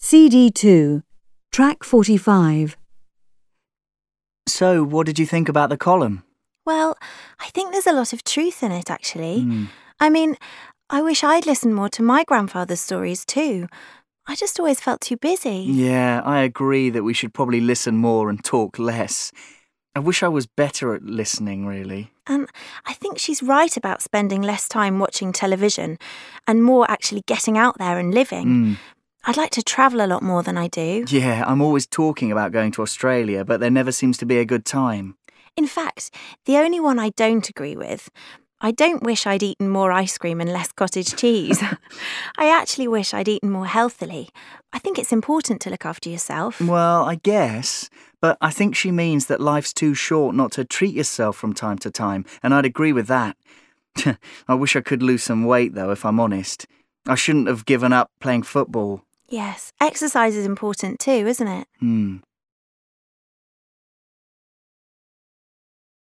CD2, Track 45. So, what did you think about the column? Well, I think there's a lot of truth in it, actually. I mean, I wish I'd listened more to my grandfather's stories too. I just always felt too busy. Yeah, I agree that we should probably listen more and talk less. I wish I was better at listening, really. And I think she's right about spending less time watching television and more actually getting out there and living. I'd like to travel a lot more than I do. Yeah, I'm always talking about going to Australia, but there never seems to be a good time. In fact, the only one I don't agree with, I don't wish I'd eaten more ice cream and less cottage cheese. I actually wish I'd eaten more healthily. I think it's important to look after yourself. Well, I guess, but I think she means that life's too short not to treat yourself from time to time, and I'd agree with that. I wish I could lose some weight, though, if I'm honest. I shouldn't have given up playing football. Yes, exercise is important too, isn't it?